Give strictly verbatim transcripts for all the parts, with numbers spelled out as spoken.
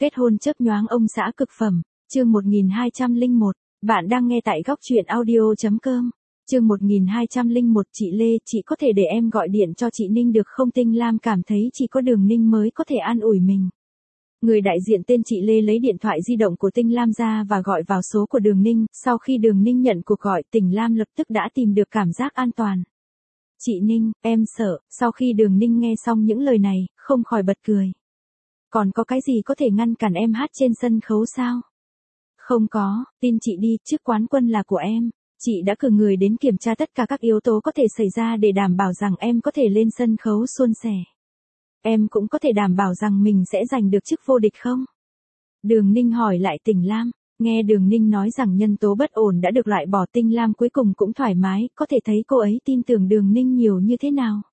Kết hôn chớp nhoáng ông xã cực phẩm, chương một nghìn hai trăm lẻ một. Bạn đang nghe tại góc truyện audio chấm com. Chương một nghìn hai trăm lẻ một. Chị Lê, chị có thể để em gọi điện cho chị Ninh được không? Tinh Lam cảm thấy chỉ có Đường Ninh mới có thể an ủi mình. Người đại diện tên chị Lê lấy điện thoại di động của Tinh Lam ra và gọi vào số của Đường Ninh. Sau khi Đường Ninh nhận cuộc gọi, Tinh Lam lập tức đã tìm được cảm giác an toàn. Chị Ninh, em sợ. Sau khi Đường Ninh nghe xong những lời này, không khỏi bật cười. Còn có cái gì có thể ngăn cản em hát trên sân khấu sao? Không có, tin chị đi, chức quán quân là của em. Chị đã cử người đến kiểm tra tất cả các yếu tố có thể xảy ra để đảm bảo rằng em có thể lên sân khấu suôn sẻ. Em cũng có thể đảm bảo rằng mình sẽ giành được chức vô địch không? Đường Ninh hỏi lại Tinh Lam. Nghe Đường Ninh nói rằng nhân tố bất ổn đã được loại bỏ, Tinh Lam cuối cùng cũng thoải mái, có thể thấy cô ấy tin tưởng Đường Ninh nhiều như thế nào.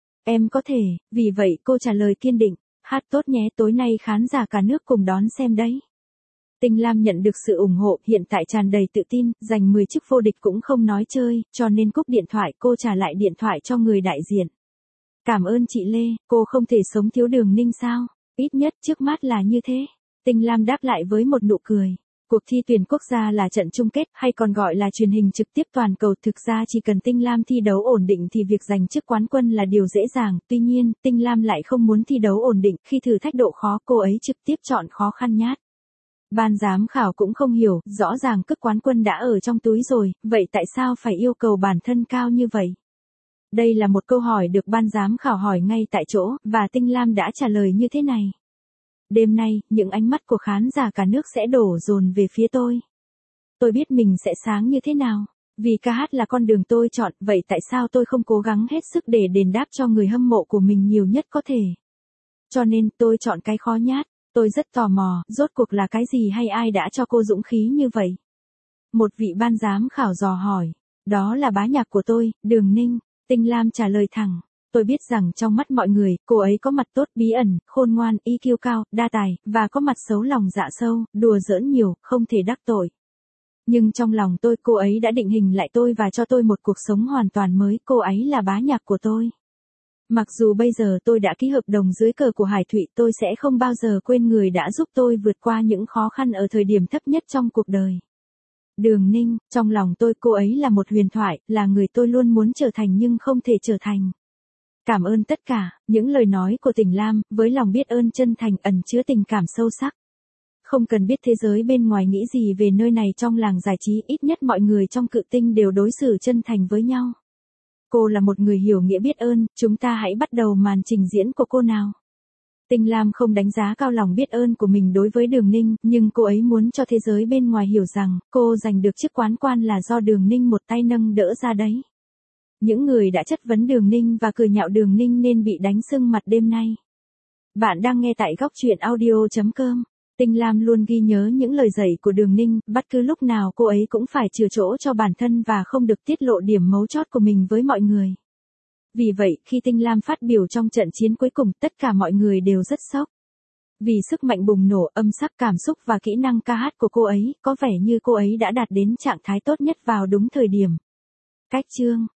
Em có thể, vì vậy cô trả lời kiên định. Hát tốt nhé, tối nay khán giả cả nước cùng đón xem đấy. Tinh Lam nhận được sự ủng hộ, hiện tại tràn đầy tự tin, giành mười chức vô địch cũng không nói chơi, cho nên cúp điện thoại cô trả lại điện thoại cho người đại diện. Cảm ơn chị Lê, cô không thể sống thiếu Đường Ninh sao? Ít nhất trước mắt là như thế. Tinh Lam đáp lại với một nụ cười. Cuộc thi tuyển quốc gia là trận chung kết, hay còn gọi là truyền hình trực tiếp toàn cầu. Thực ra chỉ cần Tinh Lam thi đấu ổn định thì việc giành chức quán quân là điều dễ dàng. Tuy nhiên, Tinh Lam lại không muốn thi đấu ổn định. Khi thử thách độ khó, cô ấy trực tiếp chọn khó khăn nhát. Ban giám khảo cũng không hiểu, rõ ràng cúp quán quân đã ở trong túi rồi, vậy tại sao phải yêu cầu bản thân cao như vậy? Đây là một câu hỏi được ban giám khảo hỏi ngay tại chỗ, và Tinh Lam đã trả lời như thế này. Đêm nay, những ánh mắt của khán giả cả nước sẽ đổ dồn về phía tôi. Tôi biết mình sẽ sáng như thế nào. Vì ca hát là con đường tôi chọn, vậy tại sao tôi không cố gắng hết sức để đền đáp cho người hâm mộ của mình nhiều nhất có thể? Cho nên, tôi chọn cái khó nhát. Tôi rất tò mò, rốt cuộc là cái gì hay ai đã cho cô dũng khí như vậy? Một vị ban giám khảo dò hỏi. Đó là bá nhạc của tôi, Đường Ninh. Tinh Lam trả lời thẳng. Tôi biết rằng trong mắt mọi người, cô ấy có mặt tốt, bí ẩn, khôn ngoan, i kiu cao, đa tài, và có mặt xấu lòng dạ sâu, đùa giỡn nhiều, không thể đắc tội. Nhưng trong lòng tôi, cô ấy đã định hình lại tôi và cho tôi một cuộc sống hoàn toàn mới, cô ấy là bá nhạc của tôi. Mặc dù bây giờ tôi đã ký hợp đồng dưới cờ của Hải Thụy, tôi sẽ không bao giờ quên người đã giúp tôi vượt qua những khó khăn ở thời điểm thấp nhất trong cuộc đời. Đường Ninh, trong lòng tôi cô ấy là một huyền thoại, là người tôi luôn muốn trở thành nhưng không thể trở thành. Cảm ơn tất cả, những lời nói của Tinh Lam, với lòng biết ơn chân thành ẩn chứa tình cảm sâu sắc. Không cần biết thế giới bên ngoài nghĩ gì về nơi này, trong làng giải trí ít nhất mọi người trong Cự Tinh đều đối xử chân thành với nhau. Cô là một người hiểu nghĩa biết ơn, chúng ta hãy bắt đầu màn trình diễn của cô nào. Tinh Lam không đánh giá cao lòng biết ơn của mình đối với Đường Ninh, nhưng cô ấy muốn cho thế giới bên ngoài hiểu rằng, cô giành được chức quán quân là do Đường Ninh một tay nâng đỡ ra đấy. Những người đã chất vấn Đường Ninh và cười nhạo Đường Ninh nên bị đánh sưng mặt đêm nay. Bạn đang nghe tại góc truyện audio chấm com. Tinh Lam luôn ghi nhớ những lời dạy của Đường Ninh, bất cứ lúc nào cô ấy cũng phải chừa chỗ cho bản thân và không được tiết lộ điểm mấu chốt của mình với mọi người. Vì vậy, khi Tinh Lam phát biểu trong trận chiến cuối cùng, tất cả mọi người đều rất sốc. Vì sức mạnh bùng nổ, âm sắc, cảm xúc và kỹ năng ca hát của cô ấy, có vẻ như cô ấy đã đạt đến trạng thái tốt nhất vào đúng thời điểm. Cách chương